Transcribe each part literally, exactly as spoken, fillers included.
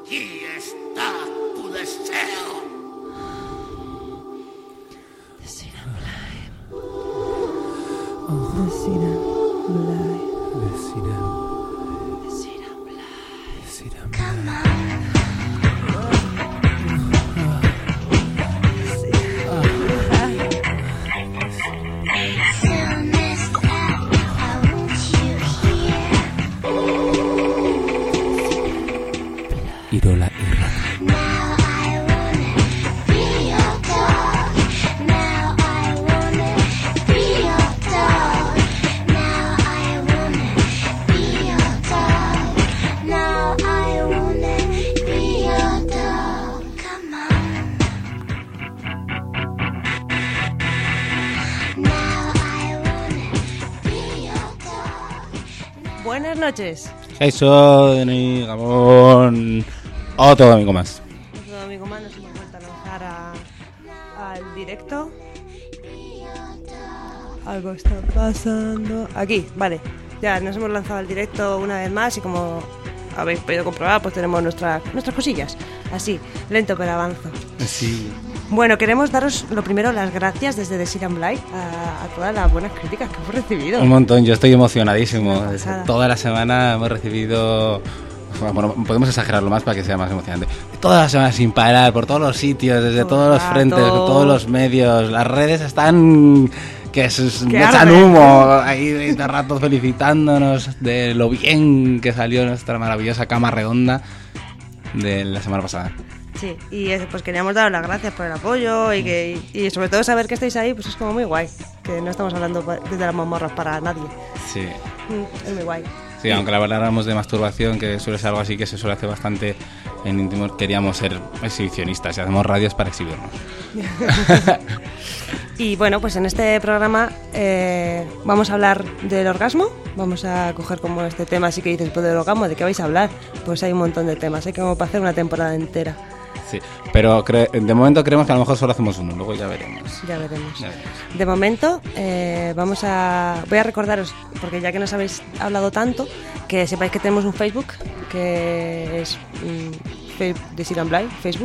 Aquí está tu deseo. Desira Blay. Desira Blay. Desira. Desira Blay. Desira. Come on. Irola, Irola. Buenas noches. Eso, Denis, Gabón. Otro domingo más. Otro domingo más nos hemos vuelto a lanzar a, al directo. Algo está pasando. Aquí, vale. Ya nos hemos lanzado al directo una vez más y como habéis podido comprobar, pues tenemos nuestras nuestras cosillas. Así, lento pero avanza. Sí. Bueno, queremos daros lo primero las gracias desde Desira Blay a, a todas las buenas críticas que hemos recibido. Un montón, yo estoy emocionadísimo. Desde Pasada. toda la semana hemos recibido... Bueno, podemos exagerarlo más para que sea más emocionante. Toda la semana sin parar, por todos los sitios, desde Todo todos los rato. frentes, por todos los medios. Las redes están... que se Que echan arden. humo ahí de rato felicitándonos de lo bien que salió nuestra maravillosa cama redonda de la semana pasada. Sí, y eh, pues queríamos daros las gracias por el apoyo y que y, y sobre todo saber que estáis ahí, pues es como muy guay. Que no estamos hablando pa- desde las mazmorras para nadie. Sí. Mm, es muy guay. Sí, aunque la verdad hablamos de masturbación, que suele ser algo así que se suele hacer bastante en íntimos, queríamos ser exhibicionistas y hacemos radios para exhibirnos. Y bueno, pues en este programa eh, vamos a hablar del orgasmo. Vamos a coger como este tema, así que dices, pues del orgasmo, ¿de qué vais a hablar? Pues hay un montón de temas, hay como para hacer una temporada entera. Sí, pero cre- de momento creemos que a lo mejor solo hacemos uno, luego ya veremos. Ya veremos. Ya veremos. De momento, eh, vamos a voy a recordaros, porque ya que nos habéis hablado tanto, que sepáis que tenemos un Facebook, que es mm, Fe- Desira Blay, Facebook.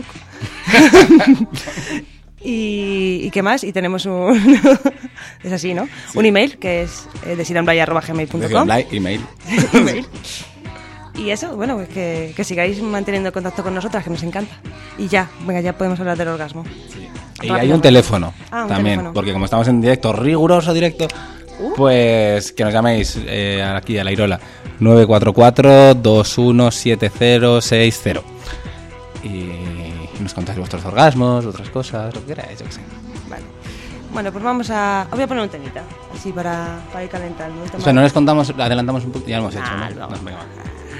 y, ¿Y qué más? Y tenemos un... es así, ¿no? Sí. Un email, que es eh, desirablay arroba gmail punto Decía com. online, email. Email. Y eso, bueno, pues que, que sigáis manteniendo contacto con nosotras, que nos encanta. Y ya, venga, ya podemos hablar del orgasmo. Sí. Y Rápido. hay un teléfono Ah, un también, teléfono. porque como estamos en directo, riguroso directo, Uh. pues que nos llaméis eh, aquí a la Irola nueve cuatro cuatro, dos uno siete cero seis cero y nos contáis vuestros orgasmos, otras cosas, lo que queráis, yo qué sé. Vale. Bueno, pues vamos a... Os voy a poner un temita, así para, para ir calentando. Un tema- O sea, no les contamos, adelantamos un poco, ya lo hemos hecho, Ah, ¿no? lo No, vamos. venga, va.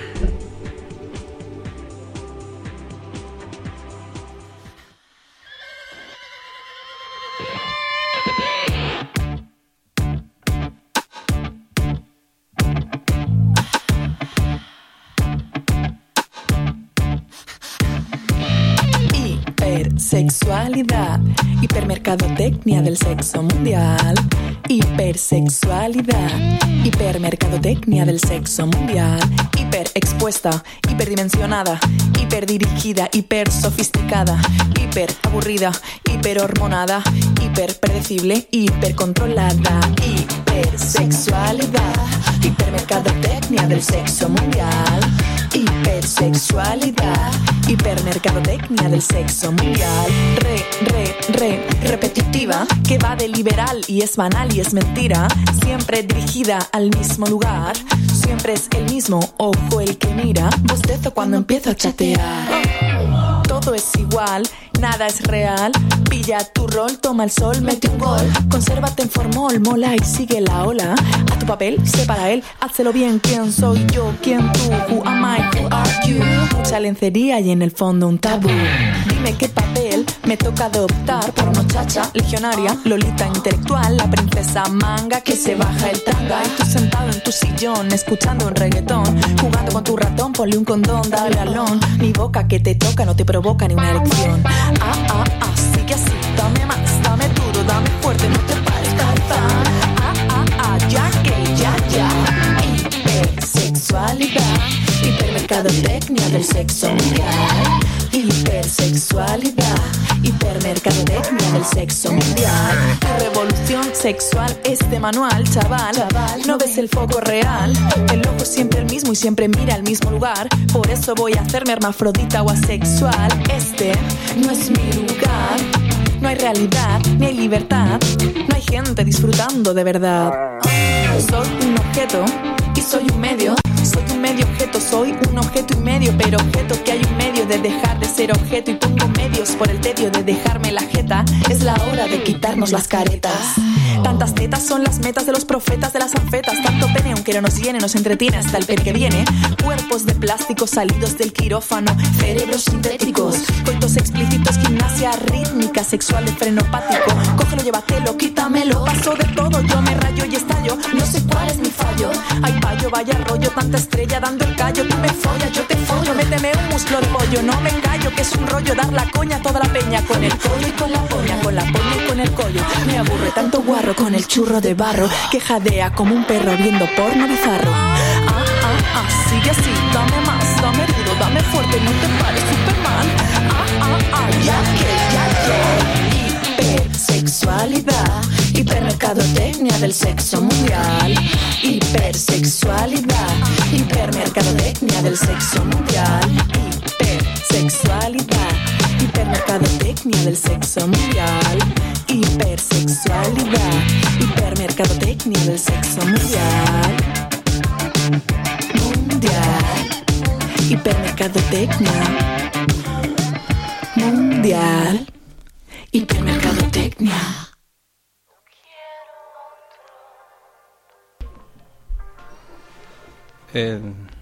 Hipersexualidad, hipermercadotecnia del sexo mundial. Hipersexualidad, hipermercadotecnia del sexo mundial. Hiperexpuesta, hiperdimensionada, hiperdirigida, hipersofisticada, hiperaburrida, hiperhormonada, hiperpredecible, hipercontrolada. Hipersexualidad, hipermercadotecnia del sexo mundial. Hipersexualidad, hipermercadotecnia del sexo mundial. Re, re, re, repetitiva, que va de liberal y es banal y es mentira. Siempre dirigida al mismo lugar, siempre es el mismo ojo el que mira. Bostezo cuando empiezo a chatear. Todo es igual, nada es real. Pilla tu rol, toma el sol, mete un gol. Consérvate en formol, mola y sigue la ola. A tu papel, sé para él, hácelo bien. ¿Quién soy yo? ¿Quién tú? Who am I? Who are you? Mucha lencería y en el fondo un tabú. Dime qué papel me toca adoptar. Por muchacha, legionaria, lolita intelectual, la princesa manga que se baja el tanga. Y tú sentado en tu sillón, escuchando un reggaetón, jugando con tu ratón, ponle un condón, dale alón. Mi boca que te toca no te provoca ni una erección. Ah, ah, ah, sigue así, dame más, dame duro, dame fuerte, no te pares, tarzán. Ah, ah, ah, ya que, ya, ya. Hipersexualidad, hipermercado Hipermercadotecnia del sexo mundial. Hipersexualidad. Hipermercadotecnia del sexo mundial. Tu revolución sexual, este manual, chaval. No ves el foco real. El ojo es siempre el mismo y siempre mira al mismo lugar. Por eso voy a hacerme hermafrodita o asexual. Este no es mi lugar. No hay realidad, ni hay libertad. No hay gente disfrutando de verdad. Soy un objeto y soy un medio. Soy un medio objeto, soy un objeto y medio. Pero objeto que hay un medio de dejar de ser objeto. Y pongo medios por el tedio de dejarme la jeta. Es la hora de quitarnos las caretas. Tantas tetas son las metas de los profetas de las anfetas. Tanto pene aunque no nos llene, nos entretiene hasta el pene que viene. Cuerpos de plástico salidos del quirófano. Cerebros sintéticos, coitos explícitos. Gimnasia rítmica, sexual de frenopático. Cógelo, llévatelo, quítamelo. Paso de todo, yo me rayo y estallo. No sé cuál es mi fallo. Ay payo, vaya rollo, tanta estrella dando el callo. Tú me follas, yo te follo. Méteme un muslo de pollo, no me callo. Que es un rollo dar la coña a toda la peña. Con el collo y con la poña, con la poña y con el collo. Me aburre tanto guarro con el churro de barro que jadea como un perro viendo porno bizarro. Ah, ah, ah, sigue así, dame más, dame duro, dame fuerte, no te pares, Superman. Ah, ah, ah, ya que, ya que. Hipersexualidad, hipermercadotecnia del sexo mundial. Hipersexualidad, hipermercadotecnia del sexo mundial. Hipersexualidad, hipermercadotecnia del sexo mundial. Hipersexualidad, hipermercadotecnia del sexo mundial. Mundial. Hipermercadotecnia mundial. Hipermercadotecnia. Eh...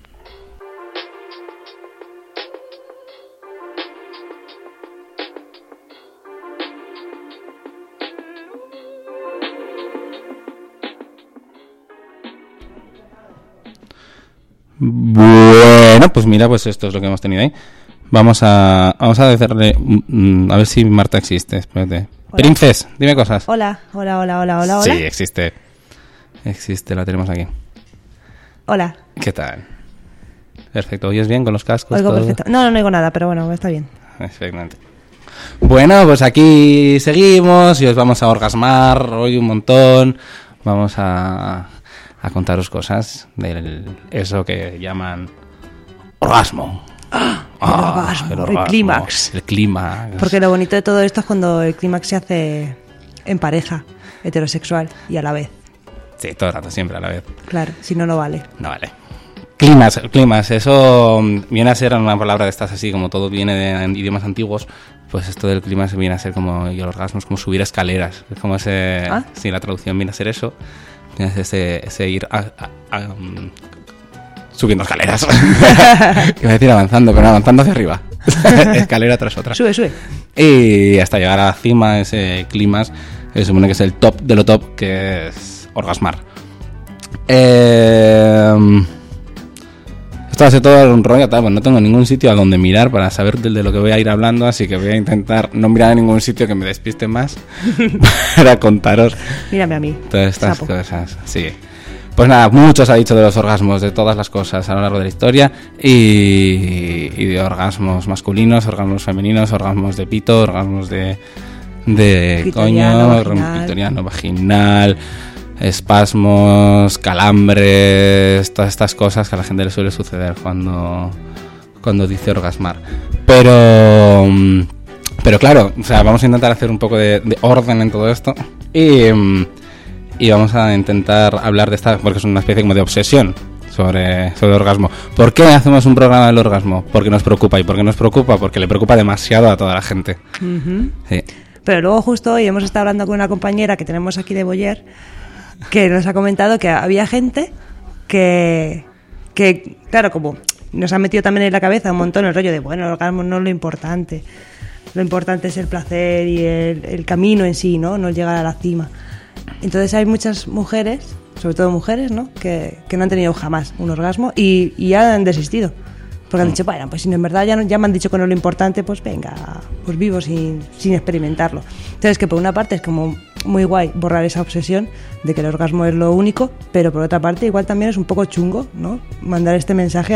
Bueno, pues mira, pues esto es lo que hemos tenido ahí. Vamos a vamos a decirle mm, a ver si Marta existe. Espérate. Hola. Princes, dime cosas. Hola, hola, hola, hola, hola, hola. Sí, existe. Existe, la tenemos aquí. Hola. ¿Qué tal? Perfecto. ¿Oyes bien con los cascos? Oigo todo? perfecto. No, no, no oigo nada, pero bueno, está bien. Exactamente. Bueno, pues aquí seguimos y os vamos a orgasmar hoy un montón. Vamos a a contaros cosas de eso que llaman orgasmo. ¡Ah! El Ah, orgasmo, el el, orgasmo, clímax. El clímax. Porque lo bonito de todo esto es cuando el clímax se hace en pareja, heterosexual y a la vez. Sí, todo el rato, siempre a la vez. Claro, si no, no vale. No vale. Clímax, clímax, eso viene a ser una palabra de estas así, como todo viene de idiomas antiguos, pues esto del clímax viene a ser como, y el orgasmo es como subir escaleras. Es como ese, ¿Ah? sí, la traducción viene a ser eso. Es ese, ese ir a, a, a, um, subiendo escaleras. Iba a decir avanzando, pero no, avanzando hacia arriba. Escalera tras otra. Sube, sube. Y hasta llegar a la cima, ese clímax, se supone que es el top de lo top, que es orgasmar. Eh, esto va a ser todo un rollo, tal, pues no tengo ningún sitio a donde mirar para saber de lo que voy a ir hablando, así que voy a intentar no mirar a ningún sitio que me despiste más para contaros Mírame a mí. todas estas Sapo. cosas. Sí. Pues nada, mucho se ha dicho de los orgasmos, de todas las cosas a lo largo de la historia y, y de orgasmos masculinos, orgasmos femeninos, orgasmos de pito, orgasmos de, de Clitoriano, coño, vaginal. clitoriano, vaginal, espasmos, calambres, todas estas cosas que a la gente le suele suceder cuando, cuando dice orgasmar. Pero, pero claro, o sea, vamos a intentar hacer un poco de, de orden en todo esto y... Y vamos a intentar hablar de esta, porque es una especie como de obsesión sobre, sobre el orgasmo. ¿Por qué hacemos un programa del orgasmo? Porque nos preocupa. ¿Y por qué nos preocupa? Porque le preocupa demasiado a toda la gente. Uh-huh. Sí. Pero luego justo hoy hemos estado hablando con una compañera que tenemos aquí de Boyer, que nos ha comentado que había gente que, que claro, como nos ha metido también en la cabeza un montón el rollo de, bueno, el orgasmo no es lo importante. Lo importante es el placer y el, el camino en sí, ¿no? No llegar a la cima. Entonces hay muchas mujeres, sobre todo mujeres, ¿no? Que, que no han tenido jamás un orgasmo y, y ya han desistido. Porque han dicho, bueno, pues si en verdad ya, no, ya me han dicho que no es lo importante, pues venga, pues vivo sin, sin experimentarlo. Entonces que por una parte es como muy guay borrar esa obsesión de que el orgasmo es lo único, pero por otra parte igual también es un poco chungo, ¿no? Mandar este mensaje a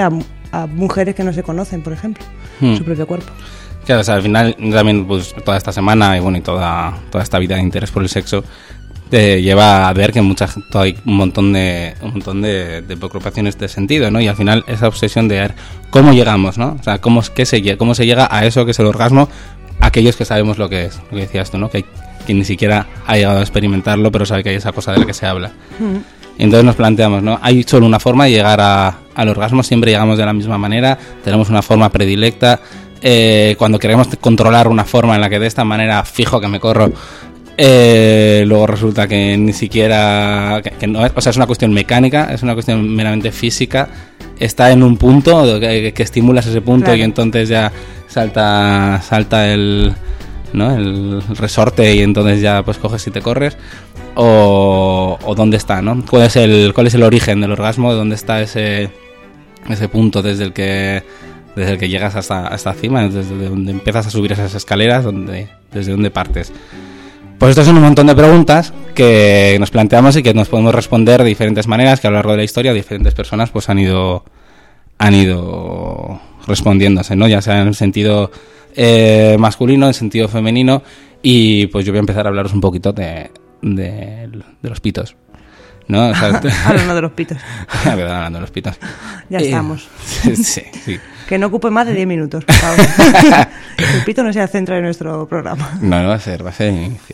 a mujeres que no se conocen, por ejemplo, Hmm. su propio cuerpo. Claro, o sea, al final también pues toda esta semana y bueno y toda toda esta vida de interés por el sexo te lleva a ver que mucha gente hay un montón de un montón de, de preocupaciones de sentido, ¿no? Y al final esa obsesión de ver cómo llegamos, ¿no? O sea, cómo qué se llega, cómo se llega a eso que es el orgasmo, aquellos que sabemos lo que es, lo que decías tú, ¿no? Que hay quien ni siquiera ha llegado a experimentarlo, pero sabe que hay esa cosa de la que se habla. Mm. Y entonces nos planteamos, ¿no? Hay solo una forma de llegar a, al orgasmo, siempre llegamos de la misma manera, tenemos una forma predilecta. Eh, cuando queremos controlar una forma en la que de esta manera fijo que me corro, eh, luego resulta que ni siquiera que, que no es, o sea, es una cuestión mecánica, es una cuestión meramente física, está en un punto que, que estimulas ese punto, claro. Y entonces ya salta salta el, ¿no? el resorte y entonces ya pues coges y te corres, o, o dónde está, ¿no? ¿Cuál es el cuál es el origen del orgasmo? ¿Dónde está ese ese punto desde el que desde el que llegas hasta hasta cima, desde donde empiezas a subir esas escaleras, donde desde donde partes? Pues estos son un montón de preguntas que nos planteamos y que nos podemos responder de diferentes maneras, que a lo largo de la historia diferentes personas pues han ido han ido respondiéndose, ¿no? Ya sea en el sentido eh, masculino, en el sentido femenino, y pues yo voy a empezar a hablaros un poquito de, de, de los pitos, ¿no? O sea, hablando de los pitos. hablando de los pitos. Ya eh, estamos. Sí, sí. Que no ocupe más de diez minutos, por favor. El pito no sea el centro de nuestro programa. No, no va a ser, va a ser el inicio.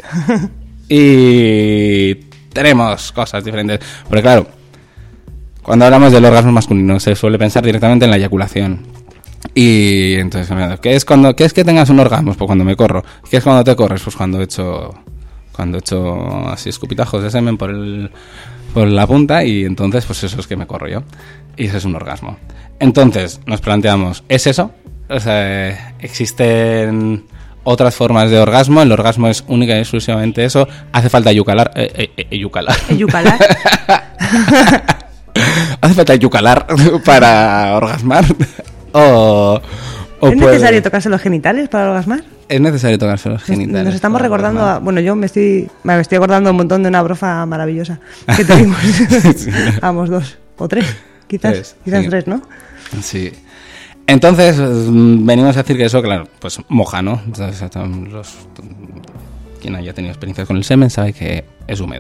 Y tenemos cosas diferentes. Porque claro, cuando hablamos del orgasmo masculino se suele pensar directamente en la eyaculación. Y entonces, ¿qué es cuando qué es que tengas un orgasmo? Pues cuando me corro. ¿Qué es cuando te corres? Pues cuando he hecho cuando he hecho así escupitajos de semen por el por la punta, y entonces pues eso es que me corro yo. Y ese es un orgasmo. Entonces nos planteamos, ¿es eso? O sea, ¿existen otras formas de orgasmo? ¿El orgasmo es única y exclusivamente eso? ¿Hace falta eyucalar? Eh, eh, eh, eyucalar. ¿Eyucalar? ¿Hace falta eyucalar para orgasmar? ¿O, o ¿Es puede... necesario tocarse los genitales para orgasmar? Es necesario tocarse los genitales. Nos estamos para recordando, orgasmar. a, bueno, yo me estoy me estoy acordando un montón de una brofa maravillosa que tuvimos. Sí. Vamos, dos o tres, quizás, Tres, quizás sí. tres, ¿no? Sí. Entonces, venimos a decir que eso, claro, pues moja, ¿no? Entonces, los, quien haya tenido experiencias con el semen sabe que es húmedo.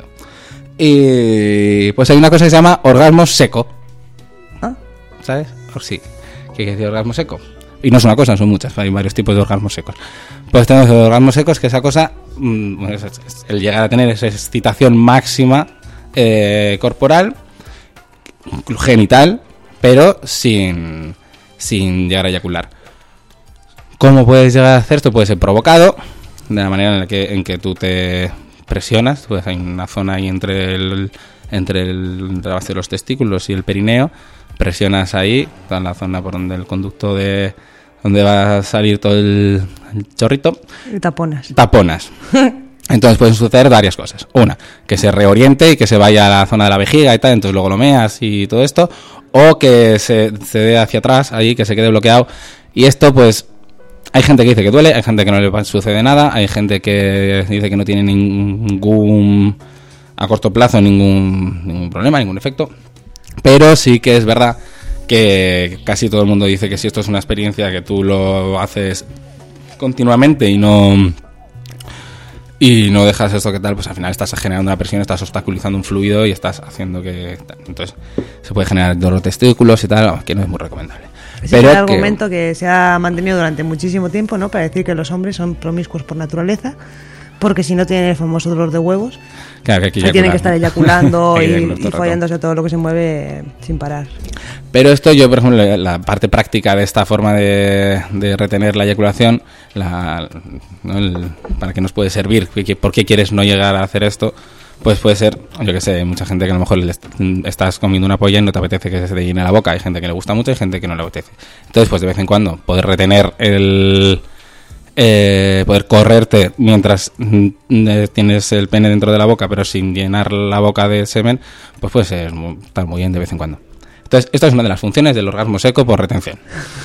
Y pues hay una cosa que se llama orgasmo seco. ¿Ah? ¿Sabes? O sí. ¿Qué quiere decir orgasmo seco? Y no es una cosa, son muchas, hay varios tipos de orgasmos secos. Pues tenemos el orgasmo seco, es que esa cosa, bueno, es, es el llegar a tener esa excitación máxima eh, corporal, genital, pero sin, sin llegar a eyacular. ¿Cómo puedes llegar a hacer esto? Puede ser provocado, de la manera en la que, en que tú te presionas, pues hay una zona ahí entre el, entre el, entre la base de los testículos y el perineo, presionas ahí, toda la zona por donde el conducto de donde va a salir todo el, el chorrito, Y taponas. taponas. Entonces pueden suceder varias cosas. Una, que se reoriente y que se vaya a la zona de la vejiga y tal, entonces luego lo meas y todo esto, o que se, se dé hacia atrás, ahí, que se quede bloqueado. Y esto, pues, hay gente que dice que duele, hay gente que no le sucede nada, hay gente que dice que no tiene ningún, a corto plazo, ningún, ningún problema, ningún efecto. Pero sí que es verdad que casi todo el mundo dice que si esto es una experiencia que tú lo haces continuamente y no y no dejas esto que tal, pues al final estás generando una presión, estás obstaculizando un fluido y estás haciendo que... Entonces se puede generar dolor de testículos y tal, que no es muy recomendable. Ese Pero es el que... argumento que se ha mantenido durante muchísimo tiempo, ¿no? Para decir que los hombres son promiscuos por naturaleza, porque si no tienen el famoso dolor de huevos, Claro, que, hay que se tienen que estar eyaculando Hay que y, eyacular todo y el rato. follándose todo lo que se mueve sin parar. Pero esto yo, por ejemplo, la, la parte práctica de esta forma de, de retener la eyaculación, la, ¿no? el, para qué nos puede servir, por qué quieres no llegar a hacer esto, pues puede ser, yo que sé, hay mucha gente que a lo mejor le est- estás comiendo una polla y no te apetece que se te llene la boca, hay gente que le gusta mucho y hay gente que no le apetece. Entonces, pues de vez en cuando poder retener el... Eh, poder correrte mientras mm, eh, tienes el pene dentro de la boca pero sin llenar la boca de semen, pues puede ser muy, estar muy bien de vez en cuando. Entonces, esto es una de las funciones del orgasmo seco por retención.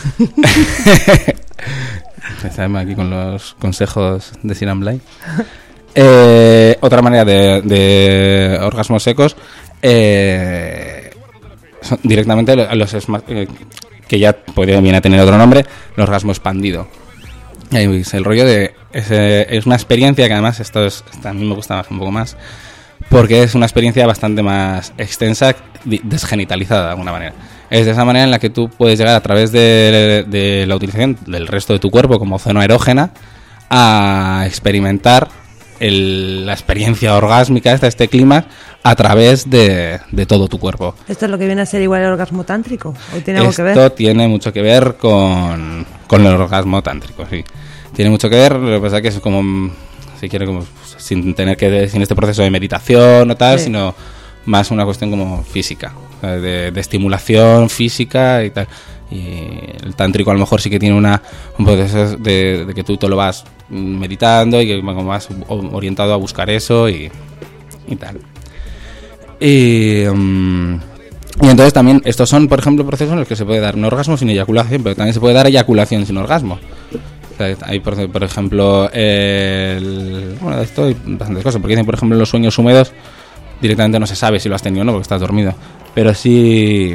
Estamos aquí con los consejos de Sinan Blay. Eh, otra manera de, de orgasmos secos, eh, son directamente los esma- eh, que ya puede, viene a tener otro nombre, el orgasmo expandido. Es el rollo de... Es, es una experiencia que además, esto, es, esto a mí me gusta un poco más, porque es una experiencia bastante más extensa, desgenitalizada de alguna manera. Es de esa manera en la que tú puedes llegar a través de, de la utilización del resto de tu cuerpo como zona erógena a experimentar el, la experiencia orgásmica, esta, este clima, a través de, de todo tu cuerpo. ¿Esto es lo que viene a ser igual el orgasmo tántrico? ¿O tiene algo Esto que ver? Esto tiene mucho que ver con, con el orgasmo tántrico, sí. Tiene mucho que ver, lo que pasa es que es como, si quiere, como sin tener que, sin este proceso de meditación o tal, sí. Sino más una cuestión como física, de, de estimulación física y tal. Y el tántrico a lo mejor sí que tiene una un proceso de, de que tú te lo vas meditando y que vas orientado a buscar eso y, y tal. Y, um, y entonces también estos son, por ejemplo, procesos en los que se puede dar un orgasmo sin eyaculación, pero también se puede dar eyaculación sin orgasmo. O sea, hay, por, por ejemplo, el, bueno, esto hay bastantes cosas, porque dicen, por ejemplo, en los sueños húmedos directamente no se sabe si lo has tenido o no, porque estás dormido, pero sí...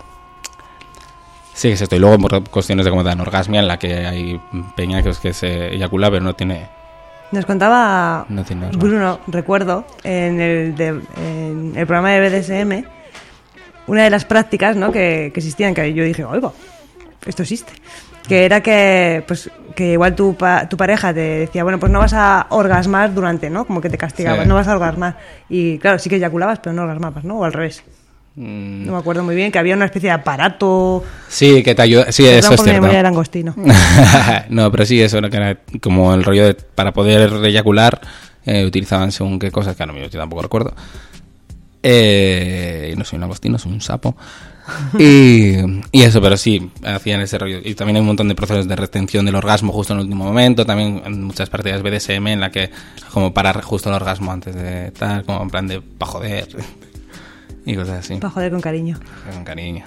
Sí, es esto. Y luego por cuestiones de como de anorgasmia, en la que hay peña que es que se eyacula, pero no tiene... Nos contaba no tiene Bruno, recuerdo, en el, de, en el programa de B D S M, una de las prácticas, ¿no?, que, que existían, que yo dije, oiga, esto existe. Que era que, pues, que igual tu, pa, tu pareja te decía, bueno, pues no vas a orgasmar durante, ¿no? Como que te castigabas, sí. No vas a orgasmar. Y claro, sí que eyaculabas, pero no orgasmabas, ¿no? O al revés. No me acuerdo muy bien, que había una especie de aparato. Sí, que te ayuda. Sí, eso es cierto. Era langostino. No, pero sí, eso, ¿no? Que era como el rollo de para poder eyacular, eh, utilizaban según qué cosas, que no, yo tampoco recuerdo. Eh, no soy un langostino, soy un sapo. Y, y eso, pero sí, hacían ese rollo. Y también hay un montón de procesos de retención del orgasmo justo en el último momento. También en muchas partidas B D S M en la que, como parar justo el orgasmo antes de tal, como en plan de pa' joder. Y cosas así. Para joder con cariño. Con cariño.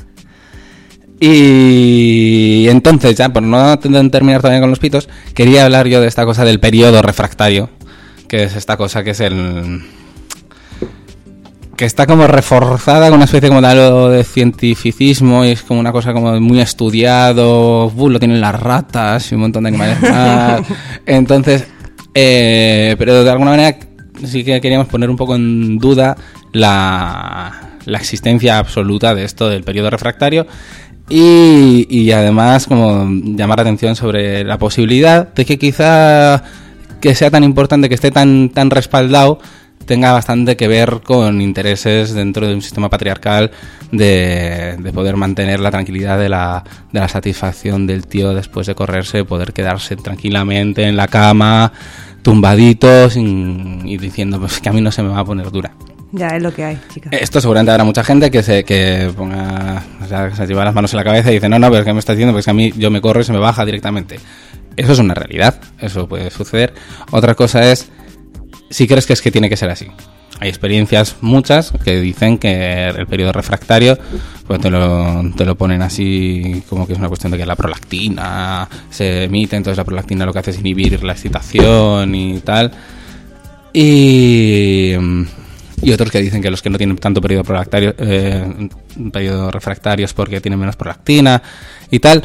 Y entonces, ya por no terminar todavía con los pitos, quería hablar yo de esta cosa del periodo refractario, que es esta cosa que es el... que está como reforzada con una especie como de algo de cientificismo, y es como una cosa como muy estudiado, uh, lo tienen las ratas y un montón de animales más. Entonces, eh, pero de alguna manera sí que queríamos poner un poco en duda la... la existencia absoluta de esto del periodo refractario y, y además como llamar la atención sobre la posibilidad de que quizá que sea tan importante, que esté tan, tan respaldado, tenga bastante que ver con intereses dentro de un sistema patriarcal de, de poder mantener la tranquilidad de la, de la satisfacción del tío después de correrse, poder quedarse tranquilamente en la cama, tumbadito sin, y diciendo pues que a mí no se me va a poner dura. Ya, es lo que hay, chicas. Esto seguramente habrá mucha gente que se que ponga, o sea, que se lleva las manos en la cabeza y dice, no, no, pero es que me está diciendo, porque a mí yo me corro y se me baja directamente. Eso es una realidad, eso puede suceder. Otra cosa es, si crees que es que tiene que ser así. Hay experiencias muchas que dicen que el periodo refractario, pues te lo, te lo ponen así, como que es una cuestión de que la prolactina se emite, entonces la prolactina lo que hace es inhibir la excitación y tal. Y... Y otros que dicen que los que no tienen tanto periodo prolactario, eh, periodo refractario es porque tienen menos prolactina y tal.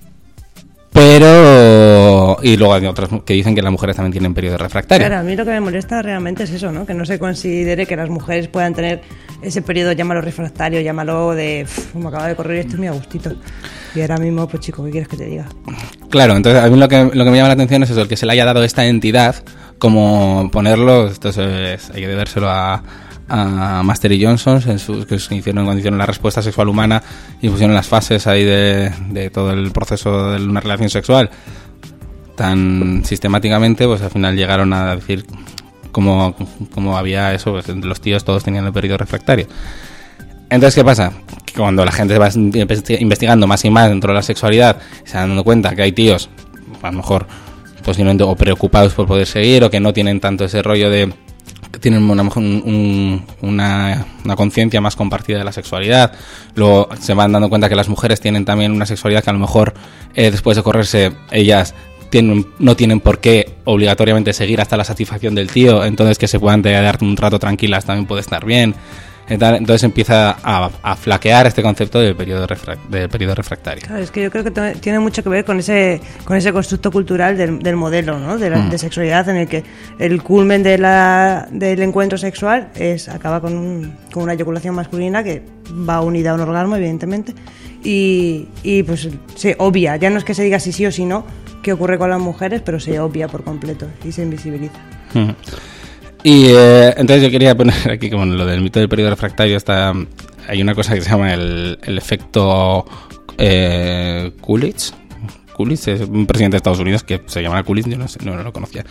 Pero... Y luego hay otros que dicen que las mujeres también tienen periodo refractario. Claro, a mí lo que me molesta realmente es eso, ¿no? Que no se considere que las mujeres puedan tener ese periodo, llámalo refractario, llámalo de... Uf, me acaba de correr esto es muy a gustito. Y ahora mismo, pues chico, ¿qué quieres que te diga? Claro, entonces a mí lo que, lo que me llama la atención es eso, el que se le haya dado esta entidad, como ponerlo, esto es, hay que deberlo a... a Master y Johnson, en sus, que se hicieron cuando hicieron la respuesta sexual humana y pusieron las fases ahí de, de todo el proceso de una relación sexual tan sistemáticamente, pues al final llegaron a decir como, como había eso, pues los tíos todos tenían el periodo refractario. Entonces, ¿qué pasa? Que cuando la gente va investigando más y más dentro de la sexualidad, se dan dando cuenta que hay tíos, a lo mejor posiblemente o preocupados por poder seguir, o que no tienen tanto ese rollo de tienen una, un, una, una conciencia más compartida de la sexualidad. Luego se van dando cuenta que las mujeres tienen también una sexualidad que a lo mejor eh, después de correrse ellas tienen, no tienen por qué obligatoriamente seguir hasta la satisfacción del tío, entonces que se puedan dar un rato tranquilas también puede estar bien. Entonces empieza a, a flaquear este concepto del periodo, refrac- del periodo refractario. Claro, es que yo creo que t- tiene mucho que ver con ese con ese constructo cultural del, del modelo, ¿no? De, la, mm. de sexualidad, en el que el culmen de la, del encuentro sexual es acaba con, un, con una eyaculación masculina que va unida a un orgasmo, evidentemente, y, y pues se obvia, ya no es que se diga si sí o si no, que ocurre con las mujeres, pero se obvia por completo y se invisibiliza. Mm. Y eh, entonces yo quería poner aquí como lo del mito del periodo refractario. Está, hay una cosa que se llama el, el efecto eh, Coolidge. Coolidge es un presidente de Estados Unidos que se llama Coolidge, yo no, sé, no, no lo conocía.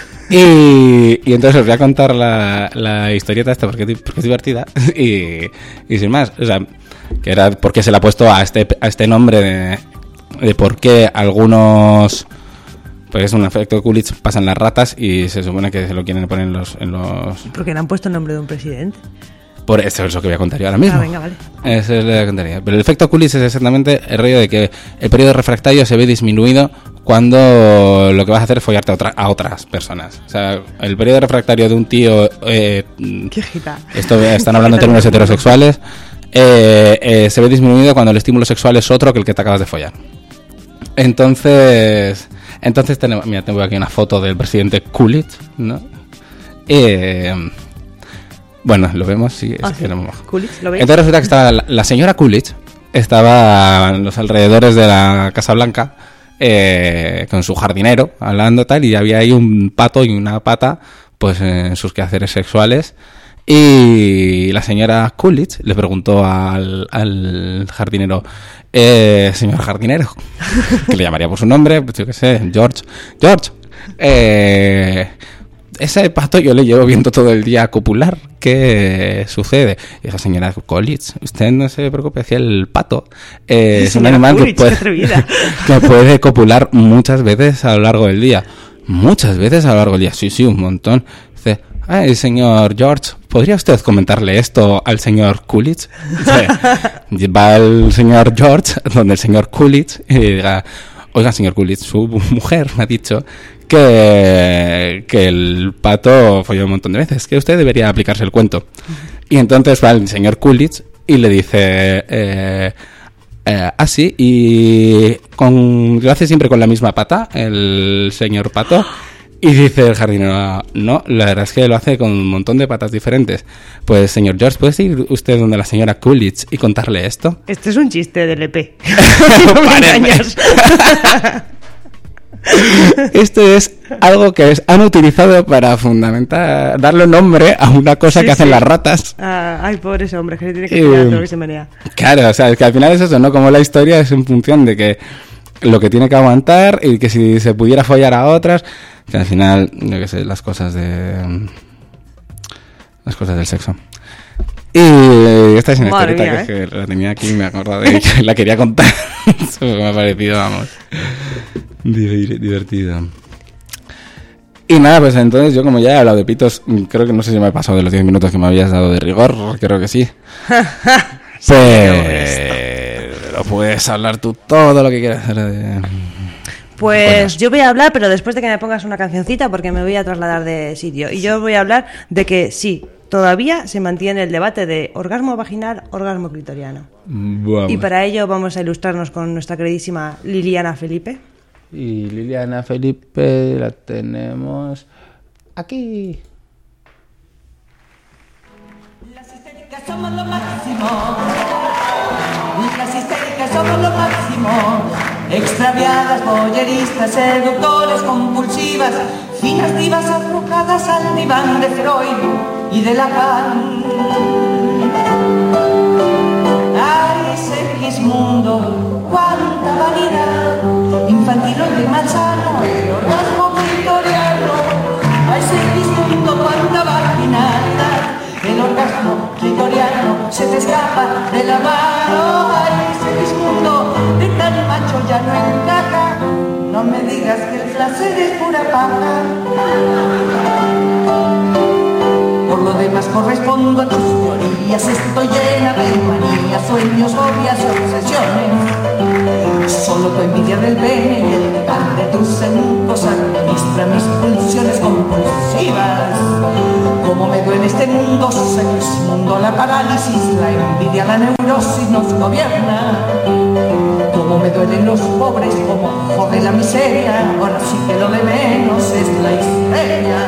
Y, y entonces os voy a contar la, la historieta esta porque, porque es divertida y, y sin más, o sea, que era porque se le ha puesto a este, a este nombre de, de por qué algunos... Pues es un efecto Coolidge, pasan las ratas y se supone que se lo quieren poner en los... En los... Porque le han puesto el nombre de un presidente. Por eso es lo que voy a contar yo ahora mismo. Ah, venga, vale. Eso es lo que voy a contar yo. Pero el efecto Coolidge es exactamente el rollo de que el periodo refractario se ve disminuido cuando lo que vas a hacer es follarte a, otra, a otras personas. O sea, el periodo refractario de un tío... Eh, Qué gita. Esto están hablando en términos heterosexuales. Eh, eh, se ve disminuido cuando el estímulo sexual es otro que el que te acabas de follar. Entonces... Entonces tenemos, mira, tengo aquí una foto del presidente Coolidge, ¿no? Eh, bueno, lo vemos, sí. Ah, es sí. que no... Coolidge, ¿lo veis? Entonces resulta que estaba la, la señora Coolidge estaba en los alrededores de la Casa Blanca eh, con su jardinero hablando tal, y había ahí un pato y una pata pues en sus quehaceres sexuales. Y la señora Coolidge le preguntó al, al jardinero, eh, señor jardinero, que le llamaría por su nombre, pues yo qué sé, George, George, eh, ese pato yo le llevo viendo todo el día copular, ¿qué sucede? Y la señora Coolidge, usted no se preocupe, decía el pato, eh, es un animal que puede, que puede copular muchas veces a lo largo del día, muchas veces a lo largo del día, sí, sí, un montón. Dice, ay, señor George, ¿podría usted comentarle esto al señor Coolidge? Sí. Va el señor George, donde el señor Coolidge, y diga, oiga, señor Coolidge, su mujer me ha dicho que, que el pato folló un montón de veces, que usted debería aplicarse el cuento. Y entonces va el señor Coolidge y le dice, eh, eh, ah, sí, y con, lo hace siempre con la misma pata, el señor pato. Y dice el jardinero, no, la verdad es que lo hace con un montón de patas diferentes. Pues, señor George, ¿puede ir usted donde la señora Coolidge y contarle esto? Este es un chiste del E P. Esto es algo que es, han utilizado para fundamentar, darle nombre a una cosa sí, que hacen sí. las ratas. Ah, ay, pobres hombres, que se tiene que tirar todo lo que se menea. Claro, o sea, es que al final es eso, ¿no? Como la historia es en función de que lo que tiene que aguantar y que si se pudiera follar a otras... Que al final, yo qué sé, las cosas de... Las cosas del sexo. Y esta es una historieta que, ¿eh? que la tenía aquí y me acordaba de que la quería contar. Eso me ha parecido, vamos, divertido. Y nada, pues entonces yo como ya he hablado de pitos, creo que no sé si me he pasado de los diez minutos que me habías dado de rigor, creo que sí. Pues... Lo puedes hablar tú todo lo que quieras. De... Pues bueno. Yo voy a hablar, pero después de que me pongas una cancioncita, porque me voy a trasladar de sitio. Y yo voy a hablar de que sí, todavía se mantiene el debate de orgasmo vaginal, orgasmo clitoriano. Vamos. Y para ello vamos a ilustrarnos con nuestra queridísima Liliana Felipe. Y Liliana Felipe la tenemos aquí. Las histéricas somos lo máximo. Las histéricas somos lo máximo. Extraviadas, boyeristas, seductores, compulsivas, finas divas arrojadas al diván de Freud y de Lacan. ¡Ay, Segismundo! ¡Cuánta vanidad! Infantiloide manzano, orgasmo clitoriano. ¡Ay, Segismundo! ¡Cuánta vaginalidad! El orgasmo clitoriano se te escapa de la mano. ¡Ay, Segismundo! De tan macho ya no encaja. No me digas que el placer es pura paja. Por lo demás correspondo a tus teorías. Estoy llena de manías, sueños, fobias y obsesiones. Solo tu envidia del pene y el pan de tus segundos administra mis pulsiones compulsivas. Como me duele este mundo, mundo la parálisis, la envidia, la neurosis nos gobierna. Como me duelen los pobres, como jode la miseria, ahora sí que lo de menos es la histeria.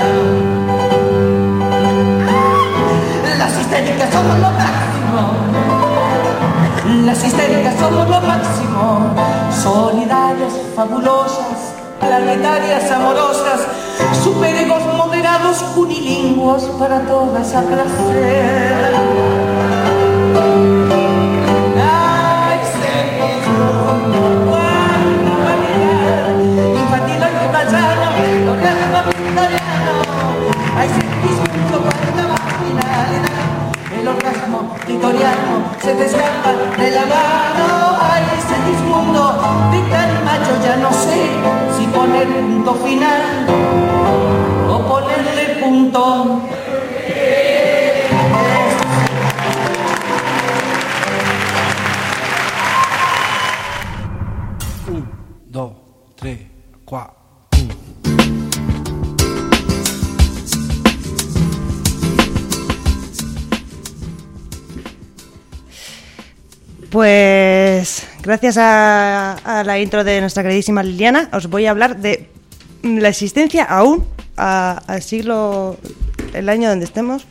Las histéricas somos lo máximo. Las histéricas somos lo máximo. Solidarias, fabulosas, planetarias, amorosas, superegos moderados, unilingüos para todas a placer. Ay, Segismundo, cuánta vanidad, infantil antipayano, victoriano, victoriano. Ay, Segismundo, cuánta marginalidad. El orgasmo victoriano se te escapa de la mano. Ay, Segismundo, de tan macho ya no sé si poner punto final o ponerle punto. Un, dos, tres, cuatro. Pues gracias a, a la intro de nuestra queridísima Liliana, os voy a hablar de la existencia aún a- al siglo, el año donde estemos,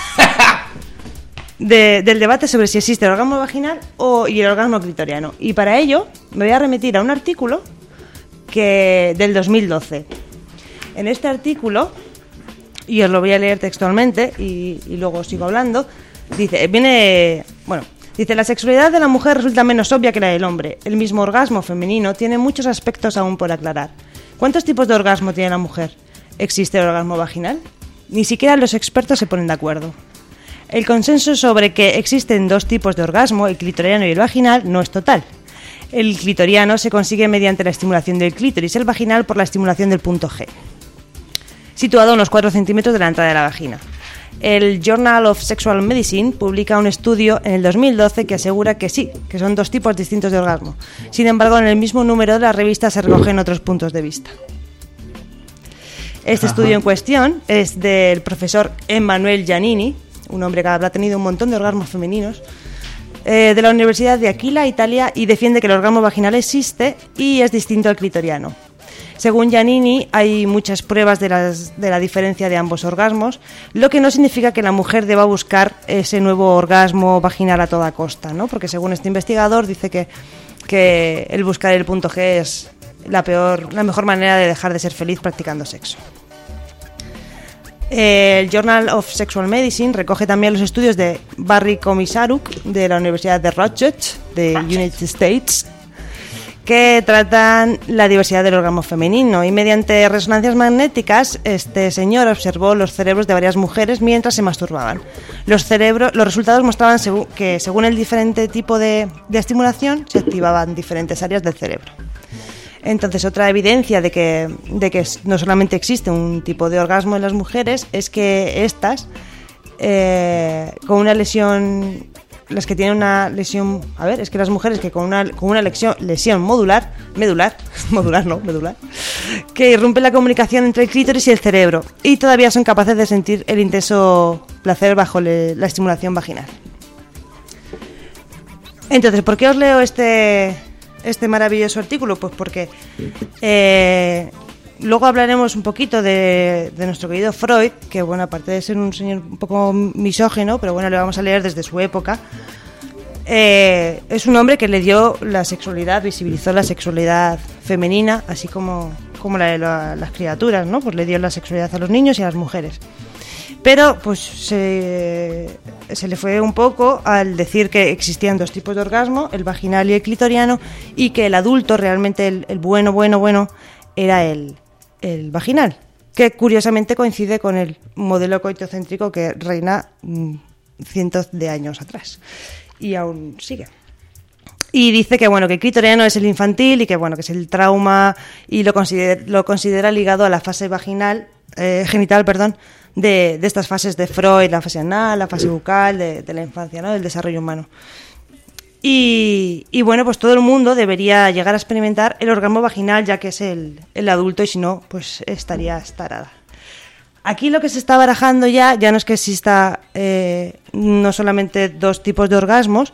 de- del debate sobre si existe el orgasmo vaginal o, y el orgasmo clitoriano. Y para ello me voy a remitir a un artículo que del dos mil doce. En este artículo, y os lo voy a leer textualmente y, y luego sigo hablando, dice, viene, bueno, dice, la sexualidad de la mujer resulta menos obvia que la del hombre. El mismo orgasmo femenino tiene muchos aspectos aún por aclarar. ¿Cuántos tipos de orgasmo tiene la mujer? ¿Existe el orgasmo vaginal? Ni siquiera los expertos se ponen de acuerdo. El consenso sobre que existen dos tipos de orgasmo, el clitoriano y el vaginal, no es total. El clitoriano se consigue mediante la estimulación del clítoris, el vaginal por la estimulación del punto G, situado a unos cuatro centímetros de la entrada de la vagina. El Journal of Sexual Medicine publica un estudio en el dos mil doce que asegura que sí, que son dos tipos distintos de orgasmo. Sin embargo, en el mismo número de la revista se recogen otros puntos de vista. Este Ajá. estudio en cuestión es del profesor Emanuele Giannini, un hombre que habrá tenido un montón de orgasmos femeninos, eh, de la Universidad de Aquila, Italia, y defiende que el orgasmo vaginal existe y es distinto al clitoriano. Según Giannini, hay muchas pruebas de, las, de la diferencia de ambos orgasmos, lo que no significa que la mujer deba buscar ese nuevo orgasmo vaginal a toda costa, ¿no? Porque según este investigador dice que, que el buscar el punto G es la, peor, la mejor manera de dejar de ser feliz practicando sexo. El Journal of Sexual Medicine recoge también los estudios de Barry Komisaruk de la Universidad de Rochester, de United States, que tratan la diversidad del orgasmo femenino, y mediante resonancias magnéticas este señor observó los cerebros de varias mujeres mientras se masturbaban. Los cerebros, los resultados mostraban segu- que según el diferente tipo de, de estimulación se activaban diferentes áreas del cerebro. Entonces, otra evidencia de que, de que no solamente existe un tipo de orgasmo en las mujeres es que estas, eh, con una lesión... las que tienen una lesión, a ver, es que las mujeres que con una con una lesión, lesión modular, medular, modular no, medular, que irrumpe la comunicación entre el clítoris y el cerebro y todavía son capaces de sentir el intenso placer bajo le, la estimulación vaginal. Entonces, ¿por qué os leo este este maravilloso artículo? Pues porque eh, luego hablaremos un poquito de, de nuestro querido Freud, que bueno, aparte de ser un señor un poco misógino, pero bueno, le vamos a leer desde su época. Eh, es un hombre que le dio la sexualidad, visibilizó la sexualidad femenina, así como, como la de la, las criaturas, ¿no? Pues le dio la sexualidad a los niños y a las mujeres. Pero pues se, se le fue un poco al decir que existían dos tipos de orgasmo, el vaginal y el clitoriano, y que el adulto, realmente el, el bueno, bueno, bueno, era el el vaginal, que curiosamente coincide con el modelo coitocéntrico que reina mmm, cientos de años atrás y aún sigue. Y dice que bueno, que el clitoriano es el infantil y que bueno, que es el trauma, y lo considera, lo considera ligado a la fase vaginal, eh, genital, perdón, de, de estas fases de Freud, la fase anal, la fase bucal, de, de la infancia, ¿no? Del desarrollo humano. Y, y bueno, pues todo el mundo debería llegar a experimentar el orgasmo vaginal, ya que es el, el adulto, y si no, pues estaría tarada. Aquí lo que se está barajando ya, ya no es que exista eh, no solamente dos tipos de orgasmos,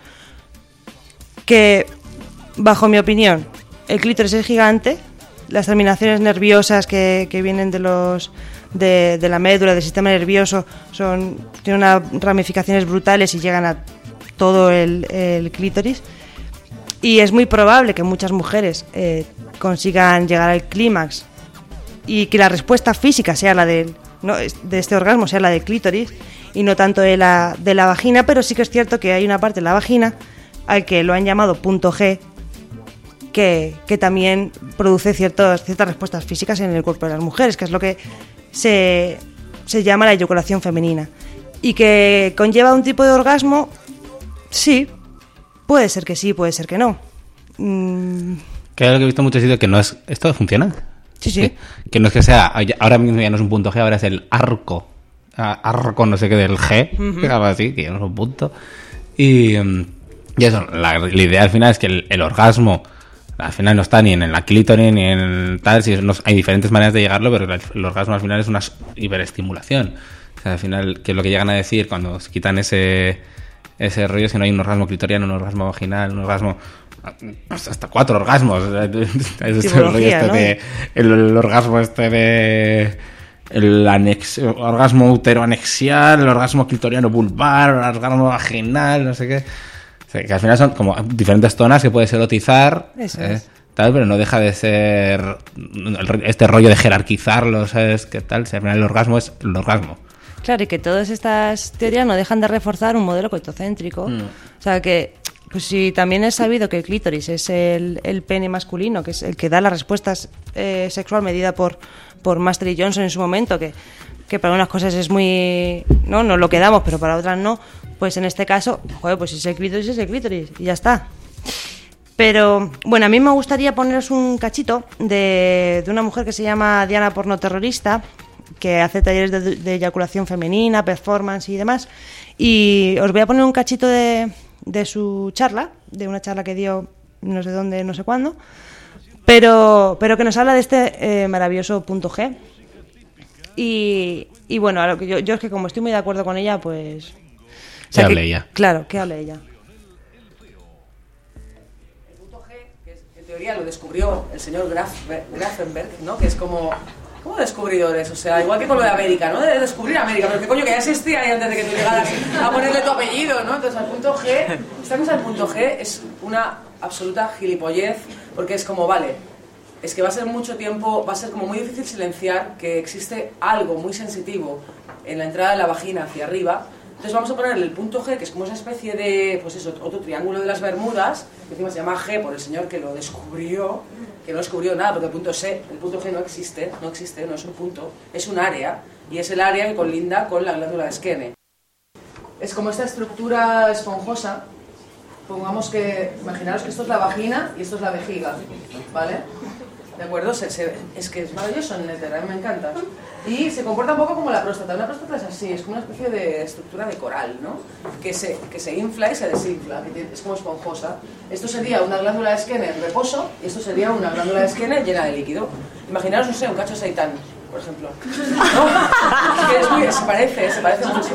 que bajo mi opinión, el clítoris es gigante, las terminaciones nerviosas que, que vienen de los de, de la médula, del sistema nervioso, son tienen unas ramificaciones brutales y llegan a todo el, el clítoris, y es muy probable que muchas mujeres eh, consigan llegar al clímax y que la respuesta física sea la del, no, de este orgasmo sea la del clítoris y no tanto de la, de la vagina, pero sí que es cierto que hay una parte de la vagina al que lo han llamado punto G, que, que también produce ciertos, ciertas respuestas físicas en el cuerpo de las mujeres, que es lo que se, se llama la eyaculación femenina, y que conlleva un tipo de orgasmo. Sí, puede ser que sí, puede ser que no. Mm. Que es lo que he visto en muchos sitios, que no es... ¿Esto funciona? Sí, sí. Que, que no es que sea... Ahora mismo ya no es un punto G, ahora es el arco. Arco no sé qué del G, uh-huh. Algo así, que ya no es un punto. Y, y eso, la, la idea al final es que el, el orgasmo al final no está ni en la clítoris ni en tal. Si no, hay diferentes maneras de llegarlo, pero el, el orgasmo al final es una hiperestimulación. O sea, al final, que es lo que llegan a decir cuando se quitan ese... ese rollo es que no hay un orgasmo clitoriano, un orgasmo vaginal, un orgasmo... hasta cuatro orgasmos. Es el rollo este, ¿no? de, el, el orgasmo este de... el anex, orgasmo uteroanexial, el orgasmo clitoriano vulvar, el orgasmo vaginal, no sé qué. O sea, que al final son como diferentes zonas que puedes erotizar. Eso eh, es. Tal, pero no deja de ser este rollo de jerarquizarlo, ¿sabes? ¿Qué tal? Si al final el orgasmo es el orgasmo. Claro, y que todas estas teorías no dejan de reforzar un modelo coitocéntrico. Mm. O sea, que pues si también es sabido que el clítoris es el, el pene masculino, que es el que da las respuestas eh, sexual medida por, por Master y Johnson en su momento, que, que para unas cosas es muy... no, no lo quedamos, pero para otras no, pues en este caso, joder, pues si es el clítoris, es el clítoris, y ya está. Pero, bueno, a mí me gustaría poneros un cachito de, de una mujer que se llama Diana Pornoterrorista, que hace talleres de, de eyaculación femenina, performance y demás. Y os voy a poner un cachito de, de su charla, de una charla que dio no sé dónde, no sé cuándo, pero, pero que nos habla de este eh, maravilloso punto G. Y, y bueno, a lo que yo, yo es que como estoy muy de acuerdo con ella, pues... O sea, que hable ella. Claro, que hable ella. El punto G, que es, en teoría lo descubrió el señor Graf, Grafenberg, ¿no? Que es como... ¿Cómo descubridores? O sea, igual que con lo de América, ¿no? De descubrir América, pero qué coño, que ya existía ahí antes de que tú llegaras a ponerle tu apellido, ¿no? Entonces, al punto G, esta cosa del punto G es una absoluta gilipollez, porque es como, vale, es que va a ser mucho tiempo, va a ser como muy difícil silenciar que existe algo muy sensitivo en la entrada de la vagina hacia arriba. Entonces vamos a ponerle el punto G, que es como esa especie de, pues eso, otro triángulo de las Bermudas, que encima se llama G por el señor que lo descubrió, que no descubrió nada, porque el punto, C, el punto G no existe, no existe, no es un punto, es un área, y es el área que colinda con la glándula de Skene. Es como esta estructura esponjosa, pongamos que, imaginaros que esto es la vagina y esto es la vejiga, ¿vale? ¿De acuerdo? Se, se, es que es maravilloso en Nether, a mí me encanta. Y se comporta un poco como la próstata. Una próstata es así, es como una especie de estructura de coral, ¿no? Que se, que se infla y se desinfla, que tiene, es como esponjosa. Esto sería una glándula de Skene en reposo y esto sería una glándula de Skene llena de líquido. Imaginaros, no sé, un cacho de seitán, por ejemplo. ¿No? Es que es muy, se parece, se parece mucho.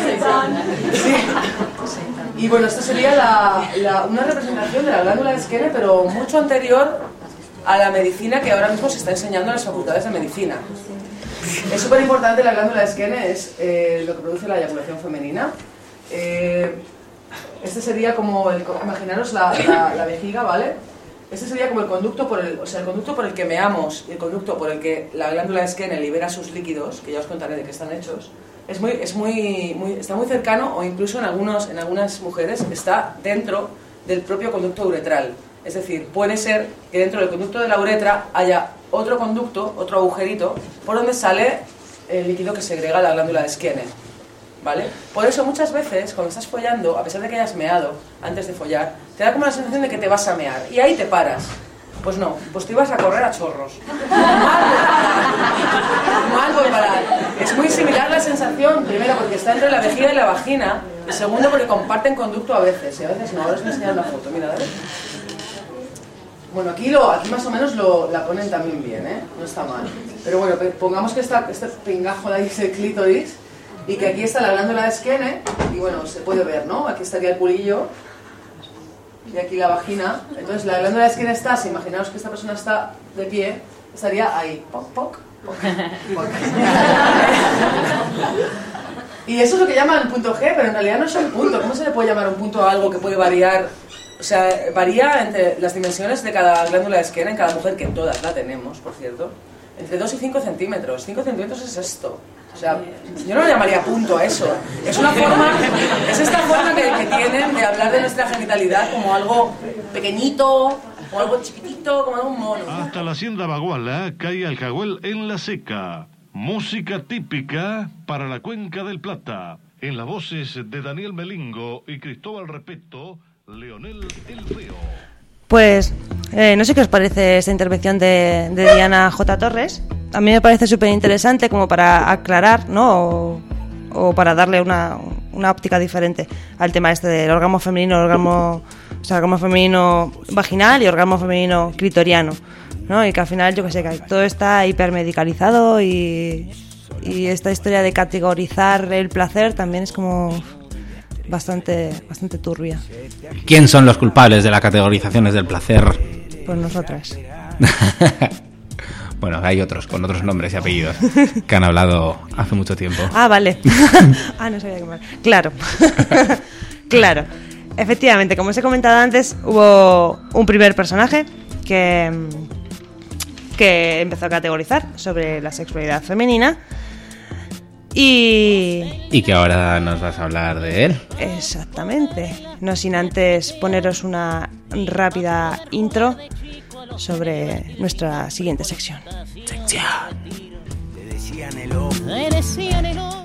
Sí. Y bueno, esto sería la, la, una representación de la glándula de Skene, pero mucho anterior a la medicina que ahora mismo se está enseñando en las facultades de medicina. Es súper importante la glándula de Skene, es eh, lo que produce la eyaculación femenina. Eh, este sería como, el, imaginaros la, la, la vejiga, ¿vale? Este sería como el conducto por el, o sea, el conducto por el que meamos y el conducto por el que la glándula de Skene libera sus líquidos, que ya os contaré de qué están hechos. Es muy, es muy, muy, está muy cercano, o incluso en, algunos, en algunas mujeres está dentro del propio conducto uretral. Es decir, puede ser que dentro del conducto de la uretra haya otro conducto, otro agujerito, por donde sale el líquido que segrega la glándula de Skene, ¿vale? Por eso muchas veces, cuando estás follando, a pesar de que hayas meado antes de follar, te da como la sensación de que te vas a mear, y ahí te paras. Pues no, pues te ibas a correr a chorros. Mal voy a parar. Mal voy a parar. Es muy similar la sensación, primero porque está entre la vejiga y la vagina, y segundo porque comparten conducto a veces, y a veces no. Ahora os voy a enseñar la foto, mira, ¿ves? Bueno, aquí, lo, aquí más o menos lo, la ponen también bien, ¿eh? No está mal. Pero bueno, pongamos que esta, este pingajo de ahí es el clítoris, y que aquí está la glándula de Skene, y bueno, se puede ver, ¿no? Aquí estaría el culillo, y aquí la vagina. Entonces la glándula de Skene está, si imaginaos que esta persona está de pie, estaría ahí, poc, poc, poc, poc. Y eso es lo que llaman punto G, pero en realidad no es un punto. ¿Cómo se le puede llamar un punto a algo que puede variar? O sea, varía entre las dimensiones de cada glándula de Skene en cada mujer, que todas la tenemos, por cierto, entre dos y cinco centímetros. cinco centímetros es esto. O sea, yo no lo llamaría punto a eso. Es una forma, es esta forma que, que tienen de hablar de nuestra genitalidad como algo pequeñito, o algo chiquitito, como algo mono. Hasta la hacienda Baguala cae Alcahuel en la seca. Música típica para la Cuenca del Plata. En las voces de Daniel Melingo y Cristóbal Repeto, Leonel El Feo. Pues eh, no sé qué os parece esta intervención de, de Diana J. Torres. A mí me parece súper interesante como para aclarar, ¿no? O, o para darle una, una óptica diferente al tema este del orgasmo femenino, orgasmo, o sea, orgasmo femenino vaginal y orgasmo femenino clitoriano, ¿no? Y que al final, yo que sé, que todo está hipermedicalizado y, y esta historia de categorizar el placer también es como bastante, bastante turbia. ¿Quién son los culpables de las categorizaciones del placer? Pues nosotras. Bueno, hay otros con otros nombres y apellidos que han hablado hace mucho tiempo. Ah, vale. Ah, no sabía que mal. Claro. Claro. Efectivamente, como os he comentado antes, hubo un primer personaje que, que empezó a categorizar sobre la sexualidad femenina. Y... Y que ahora nos vas a hablar de él. Exactamente. No sin antes poneros una rápida intro sobre nuestra siguiente sección. Sección. Le decían el ojo. Le decían el ojo.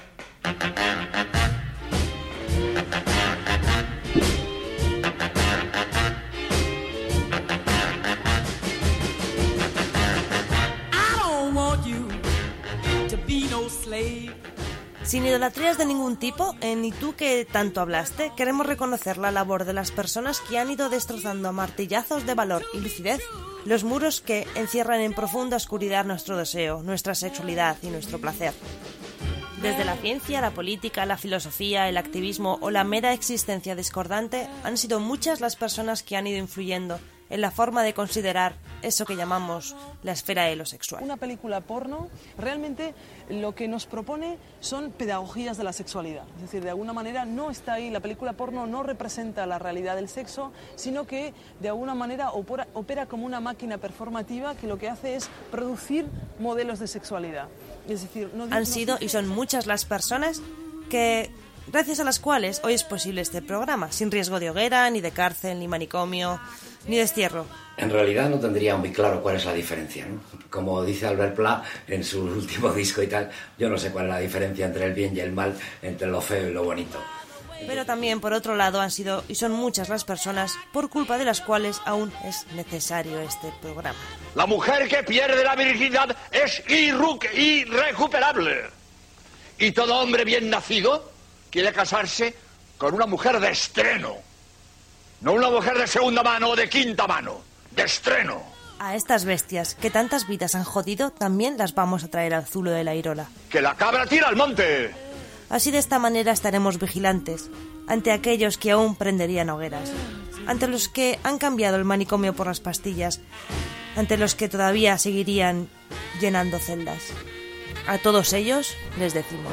Sin idolatrías de ningún tipo, en Y tú que tanto hablaste, queremos reconocer la labor de las personas que han ido destrozando a martillazos de valor y lucidez los muros que encierran en profunda oscuridad nuestro deseo, nuestra sexualidad y nuestro placer. Desde la ciencia, la política, la filosofía, el activismo o la mera existencia discordante, han sido muchas las personas que han ido influyendo en la forma de considerar eso que llamamos la esfera de lo sexual. Una película porno realmente lo que nos propone son pedagogías de la sexualidad. Es decir, de alguna manera no está ahí, la película porno no representa la realidad del sexo, sino que de alguna manera opera, opera como una máquina performativa que lo que hace es producir modelos de sexualidad. Es decir, no, Han sido no y son muchas las personas que... gracias a las cuales hoy es posible este programa, sin riesgo de hoguera, ni de cárcel, ni manicomio, ni destierro. En realidad no tendría muy claro cuál es la diferencia, ¿no? Como dice Albert Pla en su último disco y tal, yo no sé cuál es la diferencia entre el bien y el mal, entre lo feo y lo bonito. Pero también, por otro lado, han sido y son muchas las personas por culpa de las cuales aún es necesario este programa. La mujer que pierde la virginidad es irru- irrecuperable. Y todo hombre bien nacido quiere casarse con una mujer de estreno, no una mujer de segunda mano o de quinta mano, de estreno. A estas bestias que tantas vidas han jodido también las vamos a traer al zulo de la Irola. ¡Que la cabra tira al monte! Así de esta manera estaremos vigilantes ante aquellos que aún prenderían hogueras, ante los que han cambiado el manicomio por las pastillas, ante los que todavía seguirían llenando celdas. A todos ellos les decimos...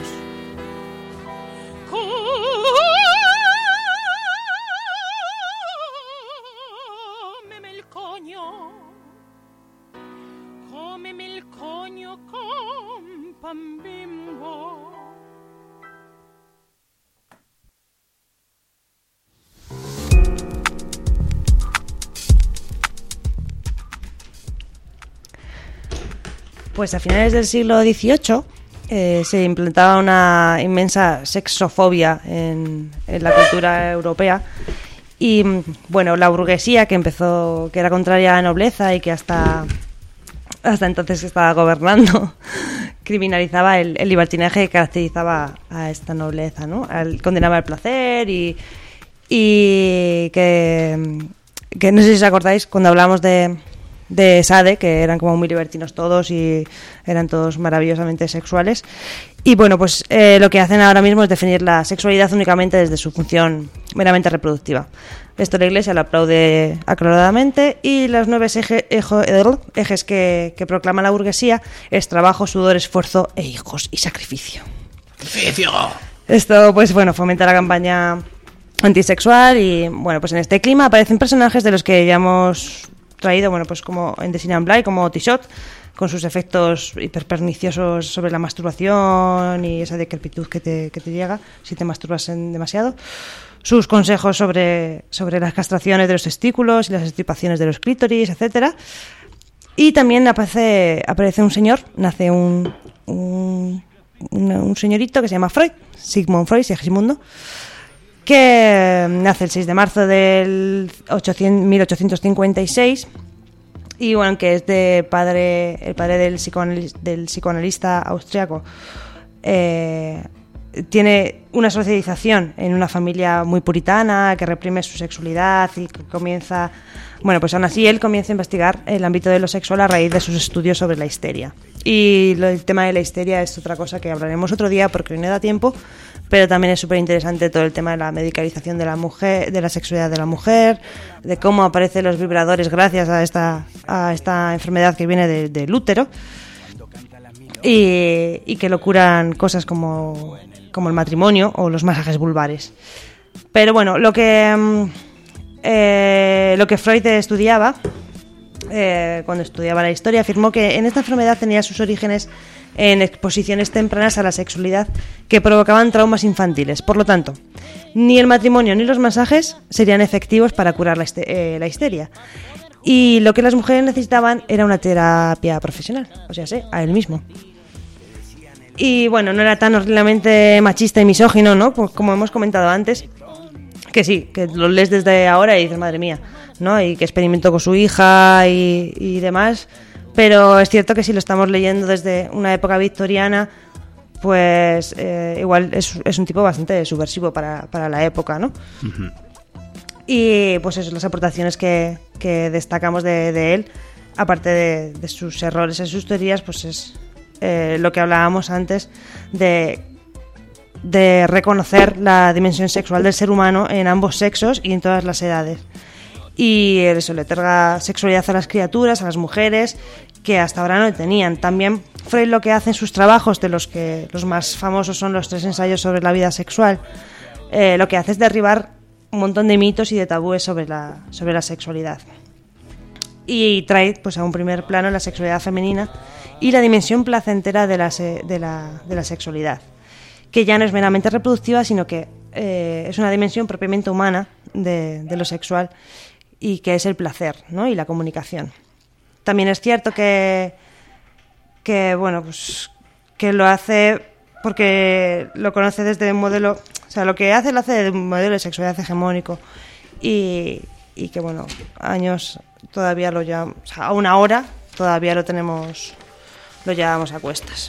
Cómeme el coño, cómeme el coño con pan Bimbo. Pues a finales del siglo dieciocho eh, se implantaba una inmensa sexofobia en, en la cultura europea y, bueno, la burguesía que empezó, que era contraria a la nobleza y que hasta, hasta entonces estaba gobernando, criminalizaba el, el libertinaje que caracterizaba a esta nobleza, ¿no? Al, condenaba el placer y, y que, que no sé si os acordáis cuando hablamos de, de Sade, que eran como muy libertinos todos y eran todos maravillosamente sexuales. Y bueno, pues eh, lo que hacen ahora mismo es definir la sexualidad únicamente desde su función meramente reproductiva. Esto la Iglesia lo aplaude aclaradamente y los nueve eje, ejo, ejes que, que proclama la burguesía es trabajo, sudor, esfuerzo e hijos y sacrificio. ¡Sacrificio! Esto, pues bueno, fomenta la campaña antisexual y bueno, pues en este clima aparecen personajes de los que ya hemos traído, bueno, pues como en The Sin and Blind, como Tishot, con sus efectos hiperperniciosos sobre la masturbación y esa decrepitud que te, que te llega si te masturbas en demasiado. Sus consejos sobre, sobre las castraciones de los testículos y las extirpaciones de los clítoris, etcétera. Y también aparece, aparece un señor, nace un, un, un, un señorito que se llama Freud, Sigmund Freud, Sigismundo, que nace el seis de marzo del mil ochocientos cincuenta y seis y bueno, que es de padre, el padre del psicoanalista, del psicoanalista austriaco. Eh, tiene una socialización en una familia muy puritana que reprime su sexualidad y que comienza, bueno, pues aún así él comienza a investigar el ámbito de lo sexual a raíz de sus estudios sobre la histeria. Y lo, el tema de la histeria es otra cosa que hablaremos otro día porque no da tiempo, pero también es súper interesante todo el tema de la medicalización de la mujer, de la sexualidad de la mujer, de cómo aparecen los vibradores gracias a esta, a esta enfermedad que viene de, del útero y, y que lo curan cosas como, como el matrimonio o los masajes vulvares. Pero bueno, lo que, eh, lo que Freud estudiaba, eh, cuando estudiaba la historia, afirmó que en esta enfermedad tenía sus orígenes en exposiciones tempranas a la sexualidad que provocaban traumas infantiles. Por lo tanto, ni el matrimonio ni los masajes serían efectivos para curar la, este, eh, la histeria. Y lo que las mujeres necesitaban era una terapia profesional, o sea, sí, a él mismo. Y bueno, no era tan horriblemente machista y misógino, ¿no? Pues como hemos comentado antes, que sí, que lo lees desde ahora y dices, madre mía, ¿no? Y que experimentó con su hija y, y demás. Pero es cierto que si lo estamos leyendo desde una época victoriana, pues eh, igual es, es un tipo bastante subversivo para, para la época, ¿no? Uh-huh. Y pues eso, las aportaciones que, que destacamos de, de él, aparte de, de sus errores y sus teorías, pues es eh, lo que hablábamos antes de, de reconocer la dimensión sexual del ser humano en ambos sexos y en todas las edades. Y eso le otorga sexualidad a las criaturas, a las mujeres, que hasta ahora no tenían. También Freud lo que hace en sus trabajos, de los que los más famosos son los tres ensayos sobre la vida sexual, eh, lo que hace es derribar un montón de mitos y de tabúes sobre la, sobre la sexualidad. Y trae pues a un primer plano la sexualidad femenina y la dimensión placentera de la, de la, de la sexualidad, que ya no es meramente reproductiva, sino que eh, es una dimensión propiamente humana de, de lo sexual, y que es el placer, ¿no? Y la comunicación. También es cierto que, que bueno, pues que lo hace porque lo conoce desde un modelo, o sea, lo que hace lo hace desde un modelo de sexualidad hegemónico y, y que bueno, años todavía lo llevamos, o sea, aún ahora todavía lo tenemos, lo llevamos a cuestas.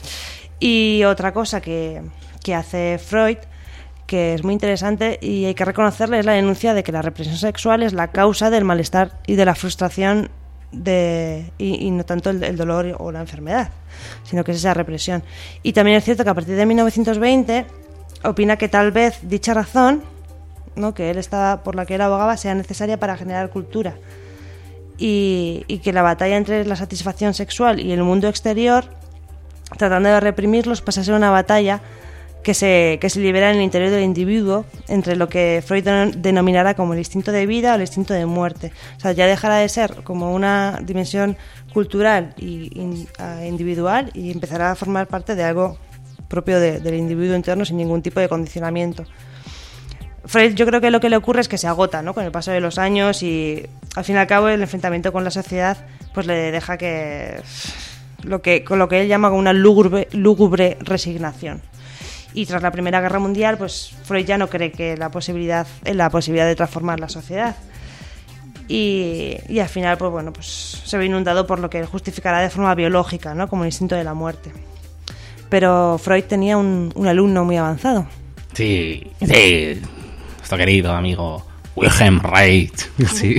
Y otra cosa que, que hace Freud, que es muy interesante y hay que reconocerle, es la denuncia de que la represión sexual es la causa del malestar y de la frustración de, y, y no tanto el, el dolor o la enfermedad, sino que es esa represión. Y también es cierto que a partir de mil novecientos veinte opina que tal vez dicha razón, ¿no?, que él estaba, por la que él abogaba, sea necesaria para generar cultura y, y que la batalla entre la satisfacción sexual y el mundo exterior, tratando de reprimirlos, pasa a ser una batalla que se, que se libera en el interior del individuo entre lo que Freud denominará como el instinto de vida o el instinto de muerte. O sea, ya dejará de ser como una dimensión cultural y in, uh, individual y empezará a formar parte de algo propio de, del individuo interno sin ningún tipo de condicionamiento. Freud, yo creo que lo que le ocurre es que se agota, ¿no?, con el paso de los años y al fin y al cabo el enfrentamiento con la sociedad pues le deja que lo que con lo que él llama una lúgubre, lúgubre resignación. Y tras la Primera Guerra Mundial, pues Freud ya no cree que la posibilidad, en la posibilidad de transformar la sociedad. Y, y al final, pues bueno, pues se ve inundado por lo que él justificará de forma biológica, ¿no?, como el instinto de la muerte. pero Freud tenía un, un alumno muy avanzado. Sí, sí, nuestro querido amigo Wilhelm Reich, sí.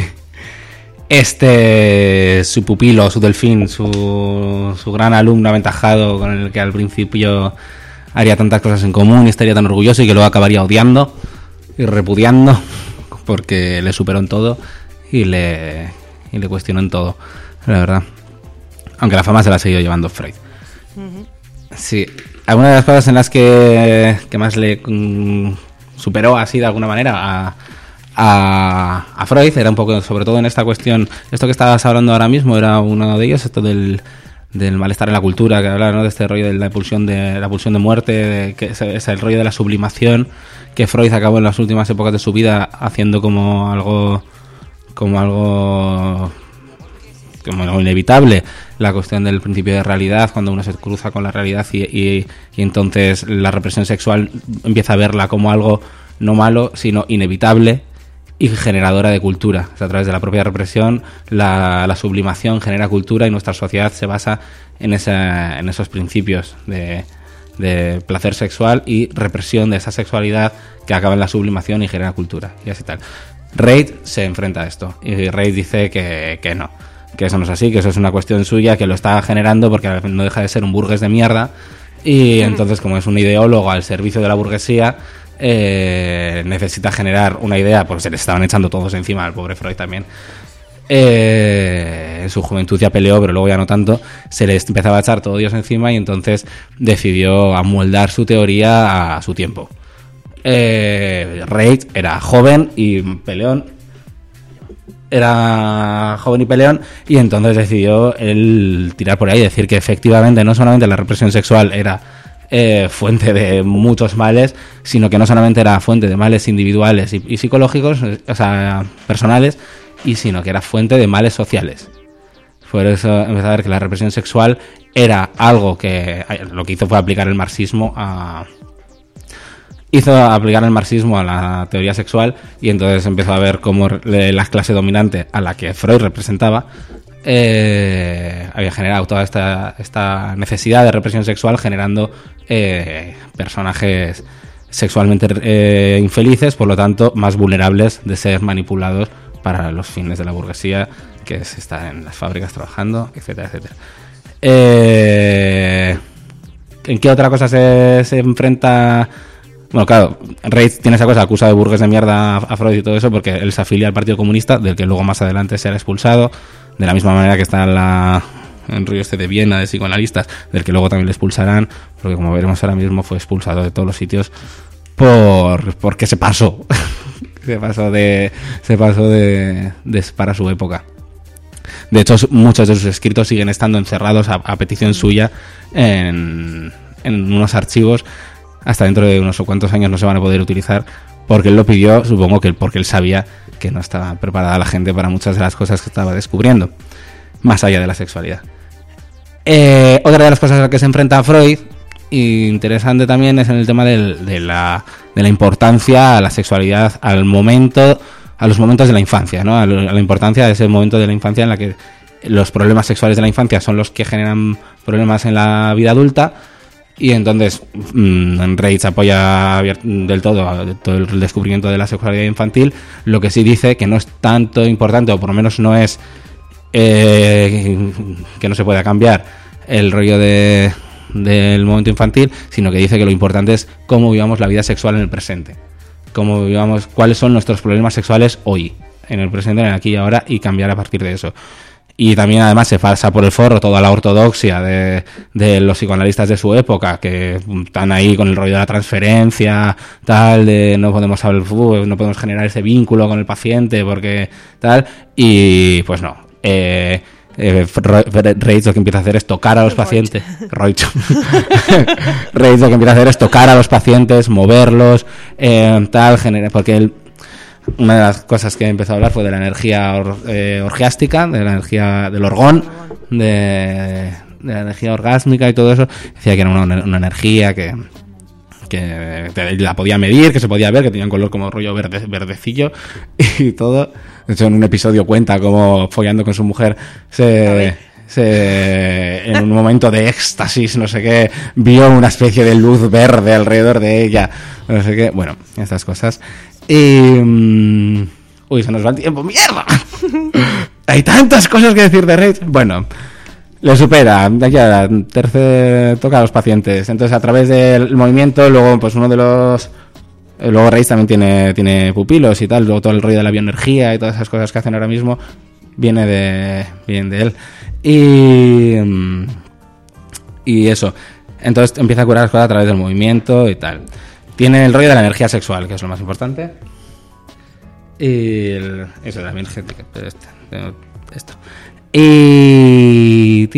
Este, su pupilo, su delfín, su, su gran alumno aventajado con el que al principio haría tantas cosas en común y estaría tan orgulloso y que luego acabaría odiando y repudiando porque le superó en todo y le, y le cuestionó en todo, la verdad. Aunque la fama se la ha seguido llevando Freud. Uh-huh. Sí, alguna de las cosas en las que, que más le mm, superó así de alguna manera a, a, a Freud era un poco, sobre todo en esta cuestión, esto que estabas hablando ahora mismo era uno de ellos, esto del... del malestar en la cultura, que habla, ¿no?, de este rollo de la pulsión de la pulsión de muerte, de, que es, es el rollo de la sublimación que Freud acabó en las últimas épocas de su vida haciendo como algo como algo como algo inevitable, la cuestión del principio de realidad, cuando uno se cruza con la realidad y, y, y entonces la represión sexual empieza a verla como algo no malo, sino inevitable y generadora de cultura. O sea, a través de la propia represión, la, la sublimación genera cultura y nuestra sociedad se basa en, esa, en esos principios de, de placer sexual y represión de esa sexualidad que acaba en la sublimación y genera cultura. Y así tal. Reid se enfrenta a esto y Reid dice que, que no, que eso no es así, que eso es una cuestión suya, que lo está generando porque no deja de ser un burgués de mierda y entonces, como es un ideólogo al servicio de la burguesía, Eh, necesita generar una idea, porque se le estaban echando todos encima al pobre Freud también. Eh, en su juventud ya peleó, pero luego ya no tanto. Se le empezaba a echar todo Dios encima y entonces decidió amoldar su teoría a su tiempo. Eh, Reich era joven y peleón. Era joven y peleón y entonces decidió él tirar por ahí y decir que efectivamente no solamente la represión sexual era Eh, fuente de muchos males, sino que no solamente era fuente de males individuales y, y psicológicos, o sea, personales, y sino que era fuente de males sociales. Por eso empezó a ver que la represión sexual era algo que lo que hizo fue aplicar el marxismo a hizo aplicar el marxismo a la teoría sexual y entonces empezó a ver cómo la clase dominante a la que Freud representaba Eh, había generado toda esta, esta necesidad de represión sexual, generando eh, personajes sexualmente eh, infelices, por lo tanto más vulnerables de ser manipulados para los fines de la burguesía, que es estar en las fábricas trabajando, etcétera, etcétera. Eh, ¿En qué otra cosa se, se enfrenta? Bueno, claro, Reich tiene esa cosa, acusa de burgués de mierda a Freud y todo eso porque él se afilia al Partido Comunista, del que luego más adelante será expulsado, de la misma manera que está en la en rollo este de Viena de psicoanalistas, del que luego también le expulsarán, porque como veremos ahora mismo fue expulsado de todos los sitios por porque se pasó se pasó de se pasó de, de para su época. De hecho, muchos de sus escritos siguen estando encerrados a, a petición suya en, en unos archivos. Hasta dentro de unos cuantos años no se van a poder utilizar porque él lo pidió, supongo que porque él sabía que no estaba preparada la gente para muchas de las cosas que estaba descubriendo, más allá de la sexualidad. Eh, otra de las cosas a las que se enfrenta Freud, interesante también, es en el tema del, de, la, de la importancia a la sexualidad al momento, a los momentos de la infancia, ¿no? A, lo, a la importancia de ese momento de la infancia en la que los problemas sexuales de la infancia son los que generan problemas en la vida adulta. Y entonces mmm, Reich apoya del todo todo el descubrimiento de la sexualidad infantil, lo que sí dice que no es tanto importante, o por lo menos no es eh, que no se pueda cambiar el rollo de del momento infantil, sino que dice que lo importante es cómo vivamos la vida sexual en el presente, cómo vivamos, cuáles son nuestros problemas sexuales hoy, en el presente, en el aquí y ahora, y cambiar a partir de eso. Y también además se pasa por el forro toda la ortodoxia de, de los psicoanalistas de su época, que están ahí con el rollo de la transferencia, tal, de no podemos hablar, no podemos generar ese vínculo con el paciente porque tal, y pues no. Eh, eh, Reich lo que empieza a hacer es tocar a los pacientes. Reich Reich lo que empieza a hacer es tocar a los pacientes, moverlos, eh, tal, genera, porque él, una de las cosas que empezó a hablar fue de la energía or, eh, orgiástica, de la energía del orgón, de, de la energía orgásmica y todo eso. Decía que era una, una energía que, que la podía medir, que se podía ver, que tenía un color como rollo verde, verdecillo y todo. De hecho, en un episodio cuenta cómo follando con su mujer se... se, en un momento de éxtasis, no sé qué, vio una especie de luz verde alrededor de ella, no sé qué, bueno, estas cosas. Y... Um, uy, se nos va el tiempo, ¡mierda! Hay tantas cosas que decir de Rage. Bueno, le supera, de aquí a la tercera toca a los pacientes. Entonces, a través del movimiento, luego, pues uno de los... Luego Rage también tiene, tiene pupilos y tal, luego todo el rollo de la bioenergía y todas esas cosas que hacen ahora mismo viene de, viene de él. Y, y eso. Entonces empieza a curar las cosas a través del movimiento y tal. Tiene el rollo de la energía sexual, que es lo más importante. Y el, eso de la energética. Esto. esto. Y...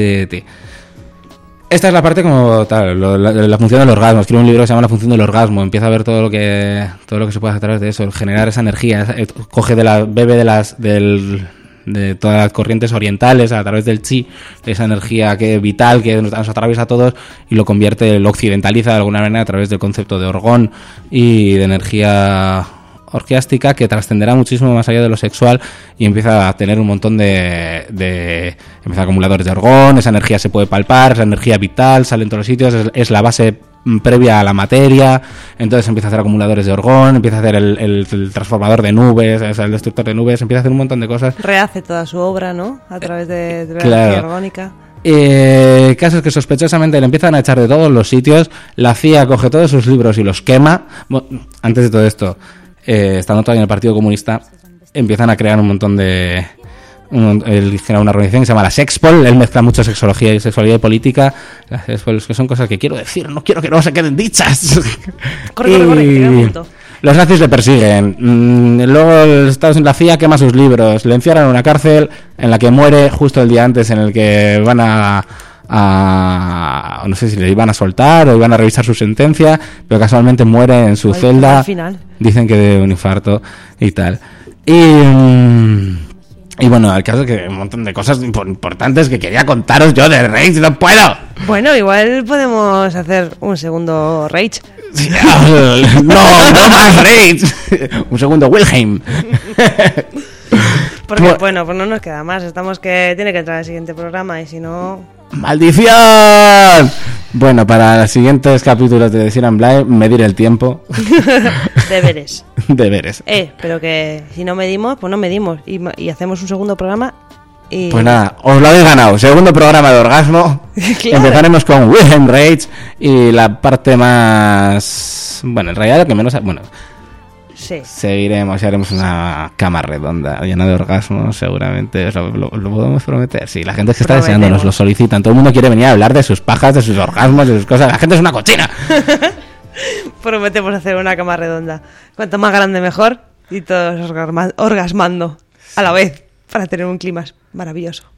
Esta es la parte como tal, lo, la, la función del orgasmo. Escribe un libro que se llama La función del orgasmo. Empieza a ver todo lo que todo lo que se puede hacer a través de eso, generar esa energía. Coge de la bebe de las del de todas las corrientes orientales a través del chi, esa energía que vital que nos, nos atraviesa a todos, y lo convierte, lo occidentaliza de alguna manera a través del concepto de orgón y de energía orgiástica, que trascenderá muchísimo más allá de lo sexual y empieza a tener un montón de, de empieza a acumuladores de orgón. Esa energía se puede palpar, esa energía vital sale en todos los sitios, es, es la base previa a la materia. Entonces empieza a hacer acumuladores de orgón, empieza a hacer el, el, el transformador de nubes, o sea, el destructor de nubes, empieza a hacer un montón de cosas. Rehace toda su obra, ¿no? A través de, de la claro. energía orgónica. Eh, casos que sospechosamente le empiezan a echar de todos los sitios. La C I A coge todos sus libros y los quema. Bueno, antes de todo esto, eh, estando todavía en el Partido Comunista, empiezan a crear un montón de... Un, él genera una organización que se llama la Sexpol. Él mezcla mucho sexología y sexualidad y política. Las Sexpols, que son cosas que quiero decir, no quiero que no se queden dichas. Corre, corre, corre, que llega el punto. Los nazis le persiguen. Mm, luego Estados Unidos, la C I A quema sus libros. Le encierran en una cárcel en la que muere justo el día antes en el que van a... a no sé si le iban a soltar o iban a revisar su sentencia, pero casualmente muere en su Ay, celda. al final. Dicen que de un infarto y tal. Y... Mm, Y bueno, al caso que hay un montón de cosas importantes que quería contaros yo de Rage, no puedo. Bueno, igual podemos hacer un segundo Rage. No, no más Rage. Un segundo Wilhelm. Porque bueno, bueno, pues no nos queda más. Estamos que tiene que entrar al siguiente programa y si no... ¡Maldición! Bueno, para los siguientes capítulos de Siran Blind, medir el tiempo. Deberes. Deberes. Eh, pero que si no medimos, pues no medimos. Y, y hacemos un segundo programa y... Pues nada, os lo habéis ganado. Segundo programa de orgasmo. Claro. Empezaremos con Wilhelm Rage y la parte más... Bueno, en realidad lo que menos... Bueno... Sí. Seguiremos y haremos una cama redonda llena de orgasmos, seguramente. Lo, lo, lo podemos prometer. Sí, la gente que está deseando nos lo solicitan. Todo el mundo quiere venir a hablar de sus pajas, de sus orgasmos, de sus cosas. La gente es una cochina. Prometemos hacer una cama redonda. Cuanto más grande mejor. Y todos orgasma- orgasmando a la vez para tener un clima maravilloso.